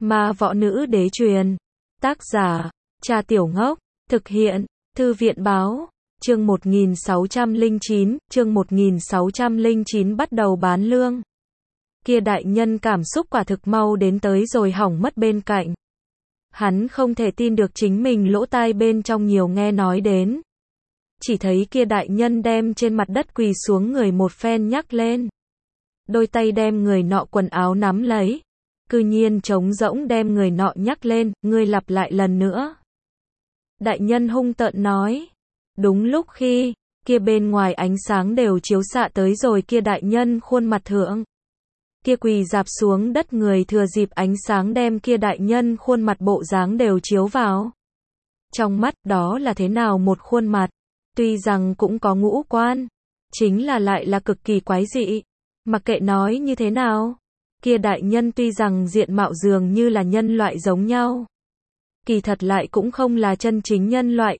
Ma Võ Nữ Đế truyền. Tác giả, Cha Tiểu Ngốc. Thực hiện, Thư viện báo. Chương 1609 bắt đầu bán lương. Kia đại nhân cảm xúc quả thực mau đến tới rồi hỏng mất bên cạnh. Hắn không thể tin được chính mình lỗ tai bên trong nhiều nghe nói đến. Chỉ thấy kia đại nhân đem trên mặt đất quỳ xuống người một phen nhắc lên. Đôi tay đem người nọ quần áo nắm lấy. Cư nhiên trống rỗng đem người nọ nhắc lên, ngươi lặp lại lần nữa. Đại nhân hung tợn nói. Đúng lúc khi, kia bên ngoài ánh sáng đều chiếu xạ tới rồi kia đại nhân khuôn mặt thượng. Kia quỳ dạp xuống đất người thừa dịp ánh sáng đem kia đại nhân khuôn mặt bộ dáng đều chiếu vào. Trong mắt đó là thế nào một khuôn mặt, tuy rằng cũng có ngũ quan, chính là lại là cực kỳ quái dị. Mặc kệ nói như thế nào, kia đại nhân tuy rằng diện mạo dường như là nhân loại giống nhau, kỳ thật lại cũng không là chân chính nhân loại.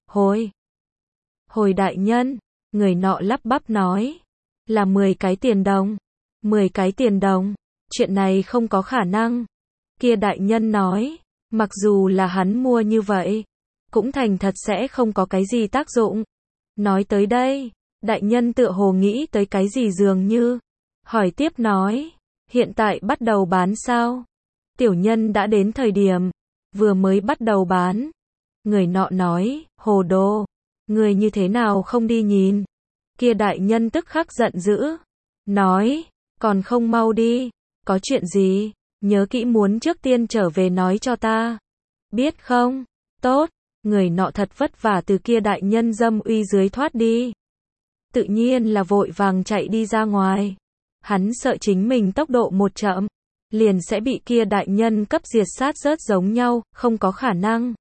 Hồi đại nhân, người nọ lắp bắp nói, là 10 cái tiền đồng. 10 cái tiền đồng, chuyện này không có khả năng. Kia đại nhân nói, mặc dù là hắn mua như vậy, cũng thành thật sẽ không có cái gì tác dụng. Nói tới đây, đại nhân tựa hồ nghĩ tới cái gì dường như, hỏi tiếp nói, hiện tại bắt đầu bán sao? Tiểu nhân đã đến thời điểm, vừa mới bắt đầu bán. Người nọ nói, hồ đồ, người như thế nào không đi nhìn? Kia đại nhân tức khắc giận dữ, nói, còn không mau đi, có chuyện gì, nhớ kỹ muốn trước tiên trở về nói cho ta. Biết không? Tốt, người nọ thật vất vả từ kia đại nhân dâm uy dưới thoát đi. Tự nhiên là vội vàng chạy đi ra ngoài. Hắn sợ chính mình tốc độ một chậm, liền sẽ bị kia đại nhân cấp diệt sát rớt giống nhau, không có khả năng.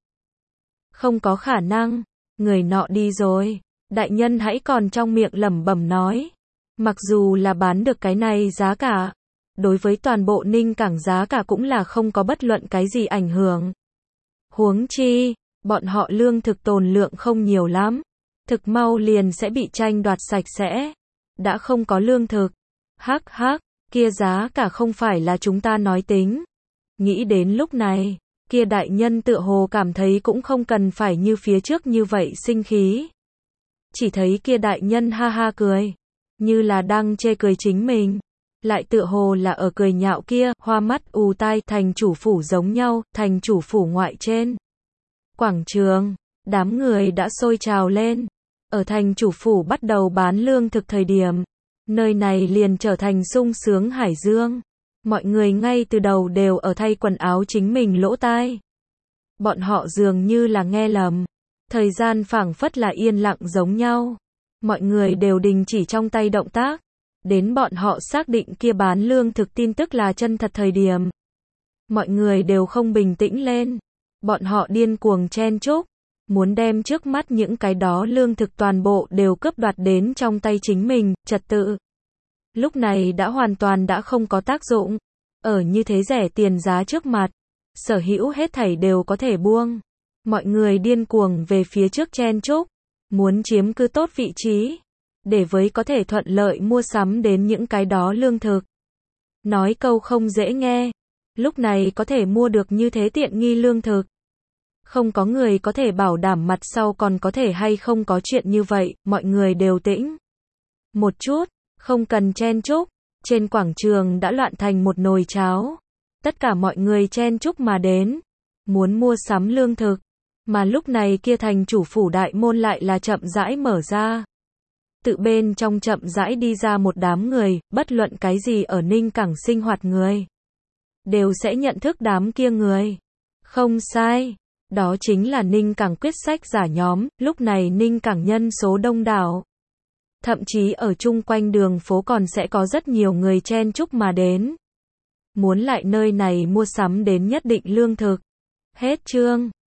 Không có khả năng, người nọ đi rồi, đại nhân hãy còn trong miệng lẩm bẩm nói. Mặc dù là bán được cái này giá cả, đối với toàn bộ Ninh Cảng giá cả cũng là không có bất luận cái gì ảnh hưởng. Huống chi, bọn họ lương thực tồn lượng không nhiều lắm, thực mau liền sẽ bị tranh đoạt sạch sẽ. Đã không có lương thực. Hắc hắc, kia giá cả không phải là chúng ta nói tính. Nghĩ đến lúc này, kia đại nhân tựa hồ cảm thấy cũng không cần phải như phía trước như vậy sinh khí. Chỉ thấy kia đại nhân ha ha cười, như là đang chê cười chính mình, lại tựa hồ là ở cười nhạo kia, hoa mắt ù tai. Thành chủ phủ giống nhau, thành chủ phủ ngoại trên quảng trường, đám người đã sôi trào lên. Ở thành chủ phủ bắt đầu bán lương thực thời điểm, nơi này liền trở thành sung sướng hải dương. Mọi người ngay từ đầu đều ở thay quần áo chính mình lỗ tai. Bọn họ dường như là nghe lầm, thời gian phảng phất là yên lặng giống nhau. Mọi người đều đình chỉ trong tay động tác, đến bọn họ xác định kia bán lương thực tin tức là chân thật thời điểm. Mọi người đều không bình tĩnh lên, bọn họ điên cuồng chen chúc, muốn đem trước mắt những cái đó lương thực toàn bộ đều cướp đoạt đến trong tay chính mình. Trật tự lúc này đã hoàn toàn đã không có tác dụng. Ở như thế rẻ tiền giá trước mặt, sở hữu hết thảy đều có thể buông. Mọi người điên cuồng về phía trước chen chúc, muốn chiếm cứ tốt vị trí, để với có thể thuận lợi mua sắm đến những cái đó lương thực. Nói câu không dễ nghe, lúc này có thể mua được như thế tiện nghi lương thực, không có người có thể bảo đảm mặt sau còn có thể hay không có chuyện như vậy. Mọi người đều tĩnh một chút, không cần chen chúc. Trên quảng trường đã loạn thành một nồi cháo. Tất cả mọi người chen chúc mà đến, muốn mua sắm lương thực. Mà lúc này kia thành chủ phủ đại môn lại là chậm rãi mở ra. Tự bên trong chậm rãi đi ra một đám người, bất luận cái gì ở Ninh Cảng sinh hoạt người, đều sẽ nhận thức đám kia người. Không sai, đó chính là Ninh Cảng quyết sách giả nhóm. Lúc này Ninh Cảng nhân số đông đảo. Thậm chí ở chung quanh đường phố còn sẽ có rất nhiều người chen chúc mà đến. Muốn lại nơi này mua sắm đến nhất định lương thực. Hết chương.